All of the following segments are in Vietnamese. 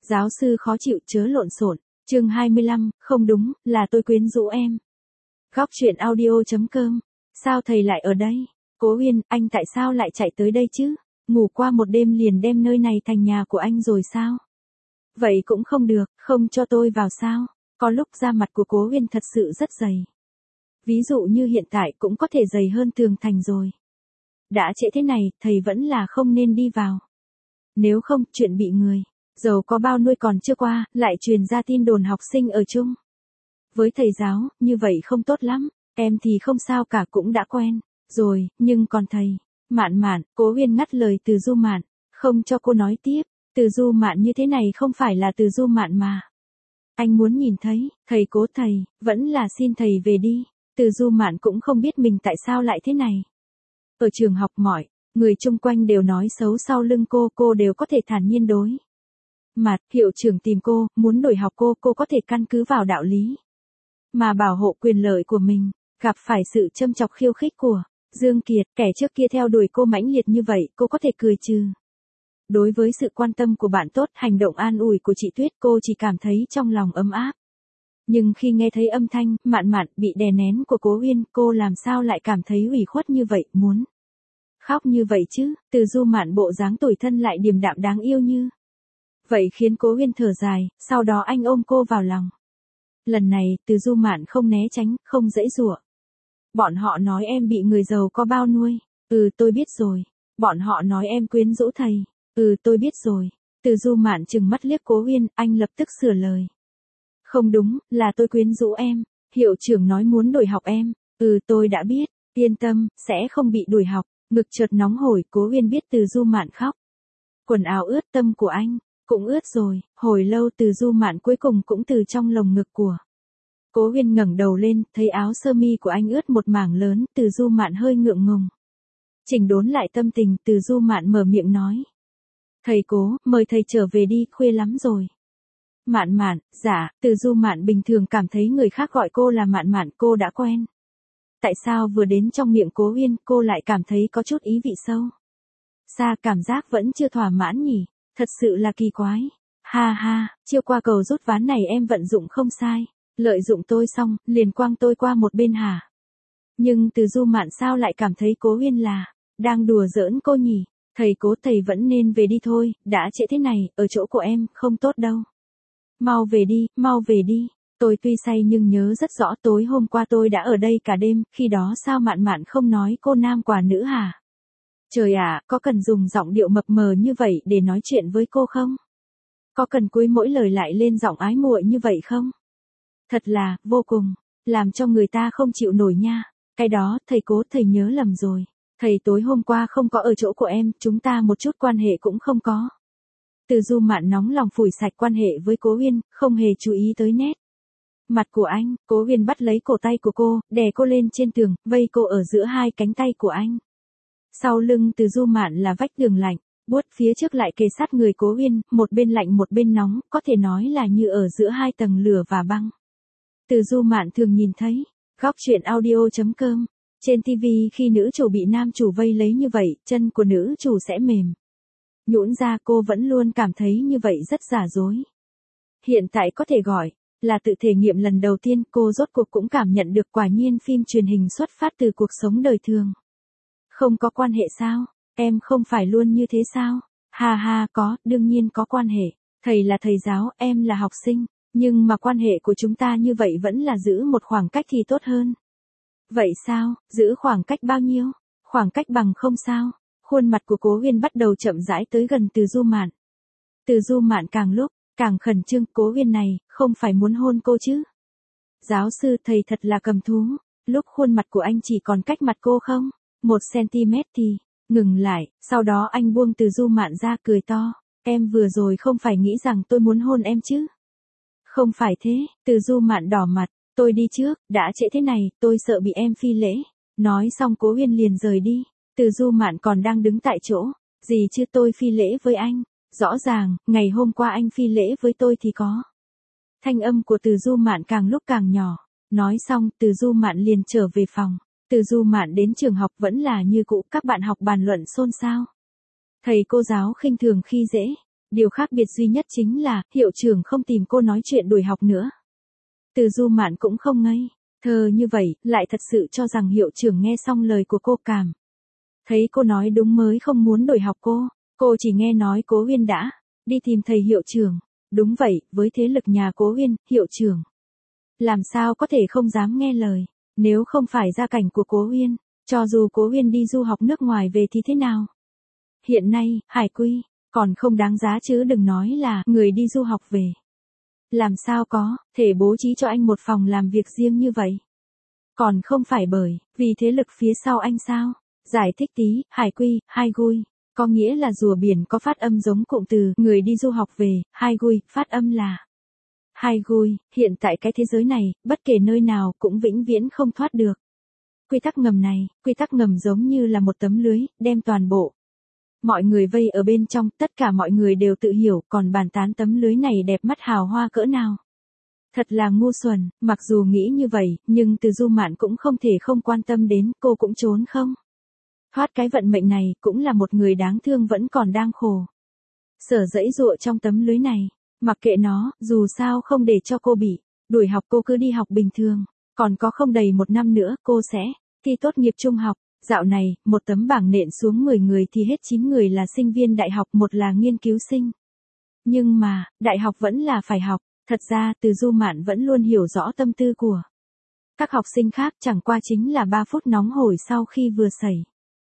Giáo sư khó chịu chớ lộn xộn. Chương 25, không đúng, là tôi quyến rũ em. Góc truyện audio.com. Sao thầy lại ở đây? Cố Uyên, anh tại sao lại chạy tới đây chứ? Ngủ qua một đêm liền đem nơi này thành nhà của anh rồi sao? Vậy cũng không được, không cho tôi vào sao? Có lúc da mặt của Cố Uyên thật sự rất dày. Ví dụ như hiện tại cũng có thể dày hơn tường thành rồi. Đã trễ thế này, thầy vẫn là không nên đi vào. Nếu không, chuyện bị người giàu có bao nuôi còn chưa qua, lại truyền ra tin đồn học sinh ở chung. Với thầy giáo, như vậy không tốt lắm, em thì không sao cả cũng đã quen, rồi, nhưng còn thầy. Mạn Mạn, Cố Uyên ngắt lời Từ Du Mạn, không cho cô nói tiếp, Từ Du Mạn như thế này không phải là Từ Du Mạn mà. Anh muốn nhìn thấy, thầy Cố thầy, vẫn là xin thầy về đi, Từ Du Mạn cũng không biết mình tại sao lại thế này. Ở trường học mọi người chung quanh đều nói xấu sau lưng cô đều có thể thản nhiên đối mặt, hiệu trưởng tìm cô, muốn đổi học cô có thể căn cứ vào đạo lý mà bảo hộ quyền lợi của mình, gặp phải sự châm chọc khiêu khích của Dương Kiệt, kẻ trước kia theo đuổi cô mãnh liệt như vậy, cô có thể cười trừ. Đối với sự quan tâm của bạn tốt, hành động an ủi của chị Tuyết, cô chỉ cảm thấy trong lòng ấm áp. Nhưng khi nghe thấy âm thanh Mạn Mạn bị đè nén của Cố Uyên, cô làm sao lại cảm thấy ủy khuất như vậy, muốn khóc như vậy chứ? Từ Du Mạn bộ dáng tủi thân lại điềm đạm đáng yêu như vậy khiến Cố Uyên thở dài, sau đó anh ôm cô vào lòng. Lần này, Từ Du Mạn không né tránh, không giãy giụa. Bọn họ nói em bị người giàu có bao nuôi. Tôi biết rồi. Bọn họ nói em quyến rũ thầy. Tôi biết rồi. Từ Du Mạn trừng mắt liếc Cố Uyên, anh lập tức sửa lời. Không đúng, là tôi quyến rũ em. Hiệu trưởng nói muốn đổi học em. Tôi đã biết. Yên tâm, sẽ không bị đuổi học. Ngực chợt nóng hổi, Cố Uyên biết Từ Du Mạn khóc. Quần áo ướt, tâm của anh cũng ướt rồi. Hồi lâu Từ Du Mạn cuối cùng cũng từ trong lồng ngực của Cố Uyên ngẩng đầu lên, thấy áo sơ mi của anh ướt một mảng lớn, Từ Du Mạn hơi ngượng ngùng. Chỉnh đốn lại tâm tình, Từ Du Mạn mở miệng nói. Thầy Cố, mời thầy trở về đi, khuya lắm rồi. Mạn Mạn, dạ, Từ Du Mạn bình thường cảm thấy người khác gọi cô là Mạn Mạn, cô đã quen. Tại sao vừa đến trong miệng Cố Uyên, cô lại cảm thấy có chút ý vị sâu? Xa cảm giác vẫn chưa thỏa mãn nhỉ, thật sự là kỳ quái. Ha ha, chiêu qua cầu rút ván này em vận dụng không sai. Lợi dụng tôi xong, liền quăng tôi qua một bên hả? Nhưng Từ Du Mạn sao lại cảm thấy Cố Uyên là đang đùa giỡn cô nhỉ? Thầy Cố thầy vẫn nên về đi thôi, đã trễ thế này, ở chỗ của em, không tốt đâu. Mau về đi, mau về đi. Tôi tuy say nhưng nhớ rất rõ tối hôm qua tôi đã ở đây cả đêm, khi đó sao Mạn Mạn không nói cô nam quả nữ hả? Trời ạ, có cần dùng giọng điệu mập mờ như vậy để nói chuyện với cô không? Có cần cuối mỗi lời lại lên giọng ái muội như vậy không? Thật là, vô cùng, làm cho người ta không chịu nổi nha. Cái đó, thầy Cố thầy nhớ lầm rồi. Thầy tối hôm qua không có ở chỗ của em, chúng ta một chút quan hệ cũng không có. Từ Du Mạn nóng lòng phủi sạch quan hệ với Cố Uyên, không hề chú ý tới nét mặt của anh. Cố Uyên bắt lấy cổ tay của cô, đè cô lên trên tường, vây cô ở giữa hai cánh tay của anh. Sau lưng Từ Du Mạn là vách tường lạnh, buốt phía trước lại kề sát người Cố Uyên, một bên lạnh một bên nóng, có thể nói là như ở giữa hai tầng lửa và băng. Từ Du Mạn thường nhìn thấy, góc truyện audio.com, trên TV khi nữ chủ bị nam chủ vây lấy như vậy, chân của nữ chủ sẽ mềm nhũn ra, cô vẫn luôn cảm thấy như vậy rất giả dối. Hiện tại có thể gọi là tự thể nghiệm lần đầu tiên, cô rốt cuộc cũng cảm nhận được quả nhiên phim truyền hình xuất phát từ cuộc sống đời thường. Không có quan hệ sao? Em không phải luôn như thế sao? Ha ha, có, đương nhiên có quan hệ. Thầy là thầy giáo, em là học sinh. Nhưng mà quan hệ của chúng ta như vậy vẫn là giữ một khoảng cách thì tốt hơn. Vậy sao, giữ khoảng cách bao nhiêu? Khoảng cách bằng không sao? Khuôn mặt của Cố Uyên bắt đầu chậm rãi tới gần Từ Du Mạn. Từ Du Mạn càng lúc càng khẩn trương, Cố Uyên này, không phải muốn hôn cô chứ? Giáo sư thầy thật là cầm thú, lúc khuôn mặt của anh chỉ còn cách mặt cô không? 1 cm thì ngừng lại, sau đó anh buông Từ Du Mạn ra cười to. Em vừa rồi không phải nghĩ rằng tôi muốn hôn em chứ? Không phải thế, Từ Du Mạn đỏ mặt, tôi đi trước, đã trễ thế này, tôi sợ bị em phi lễ. Nói xong Cố Uyên liền rời đi, Từ Du Mạn còn đang đứng tại chỗ. Gì chứ tôi phi lễ với anh? Rõ ràng, ngày hôm qua anh phi lễ với tôi thì có. Thanh âm của Từ Du Mạn càng lúc càng nhỏ. Nói xong, Từ Du Mạn liền trở về phòng. Từ Du Mạn đến trường học vẫn là như cũ, các bạn học bàn luận xôn xao. Thầy cô giáo khinh thường khi dễ. Điều khác biệt duy nhất chính là, hiệu trưởng không tìm cô nói chuyện đuổi học nữa. Từ Du Mạn cũng không ngây thơ như vậy, lại thật sự cho rằng hiệu trưởng nghe xong lời của cô cảm thấy cô nói đúng mới không muốn đổi học cô. Cô chỉ nghe nói Cố Uyên đã đi tìm thầy hiệu trưởng. Đúng vậy, với thế lực nhà Cố Uyên, hiệu trưởng làm sao có thể không dám nghe lời. Nếu không phải gia cảnh của Cố Uyên, cho dù Cố Uyên đi du học nước ngoài về thì thế nào? Hiện nay, Hải Quy còn không đáng giá chứ đừng nói là người đi du học về. Làm sao có thể bố trí cho anh một phòng làm việc riêng như vậy? Còn không phải bởi vì thế lực phía sau anh sao? Giải thích tí, Hải Quy, Hai Gui, có nghĩa là rùa biển có phát âm giống cụm từ người đi du học về, Hai Gui, phát âm là Hai Gui. Hiện tại cái thế giới này, bất kể nơi nào cũng vĩnh viễn không thoát được quy tắc ngầm này. Quy tắc ngầm giống như là một tấm lưới, đem toàn bộ mọi người vây ở bên trong, tất cả mọi người đều tự hiểu, còn bàn tán tấm lưới này đẹp mắt hào hoa cỡ nào. Thật là ngu xuẩn, mặc dù nghĩ như vậy, nhưng Từ Du Mạn cũng không thể không quan tâm đến, cô cũng trốn không thoát cái vận mệnh này, cũng là một người đáng thương vẫn còn đang khổ sở dẫy dụa trong tấm lưới này. Mặc kệ nó, dù sao không để cho cô bị đuổi học, cô cứ đi học bình thường. Còn có không đầy 1 năm nữa, cô sẽ thi tốt nghiệp trung học. Dạo này, một tấm bảng nện xuống 10 người thì hết 9 người là sinh viên đại học, một là nghiên cứu sinh. Nhưng mà, đại học vẫn là phải học. Thật ra, Từ Du Mạn vẫn luôn hiểu rõ tâm tư của các học sinh khác, chẳng qua chính là 3 phút nóng hổi sau khi vừa xảy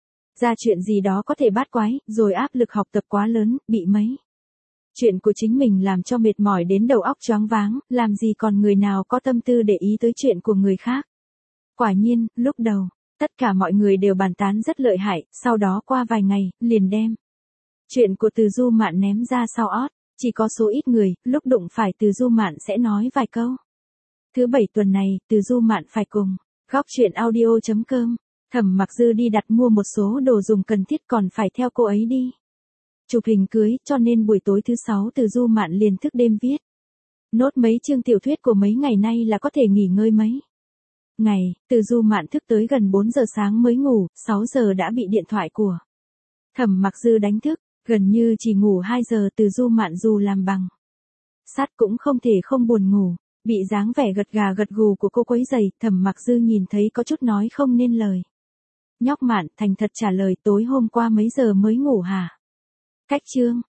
ra chuyện gì đó có thể bát quái, rồi áp lực học tập quá lớn, bị mấy chuyện của chính mình làm cho mệt mỏi đến đầu óc choáng váng, làm gì còn người nào có tâm tư để ý tới chuyện của người khác. Quả nhiên, lúc đầu, tất cả mọi người đều bàn tán rất lợi hại, sau đó qua vài ngày, liền đem chuyện của Từ Du Mạn ném ra sau ót. Chỉ có số ít người, lúc đụng phải Từ Du Mạn sẽ nói vài câu. Thứ 7 tuần này, Từ Du Mạn phải cùng Góc Chuyện Audio.com, Thẩm Mặc Dư đi đặt mua một số đồ dùng cần thiết, còn phải theo cô ấy đi chụp hình cưới, cho nên buổi tối thứ 6 Từ Du Mạn liền thức đêm viết nốt mấy chương tiểu thuyết của mấy ngày nay là có thể nghỉ ngơi mấy ngày. Từ Du Mạn thức tới gần 4 giờ sáng mới ngủ, 6 giờ đã bị điện thoại của Thẩm Mặc Dư đánh thức, gần như chỉ ngủ 2 giờ. Từ Du Mạn dù làm bằng sắt cũng không thể không buồn ngủ, bị dáng vẻ gật gà gật gù của cô quấy rầy. Thẩm Mặc Dư nhìn thấy có chút nói không nên lời. Nhóc Mạn thành thật trả lời, tối hôm qua mấy giờ mới ngủ hả? Cách chương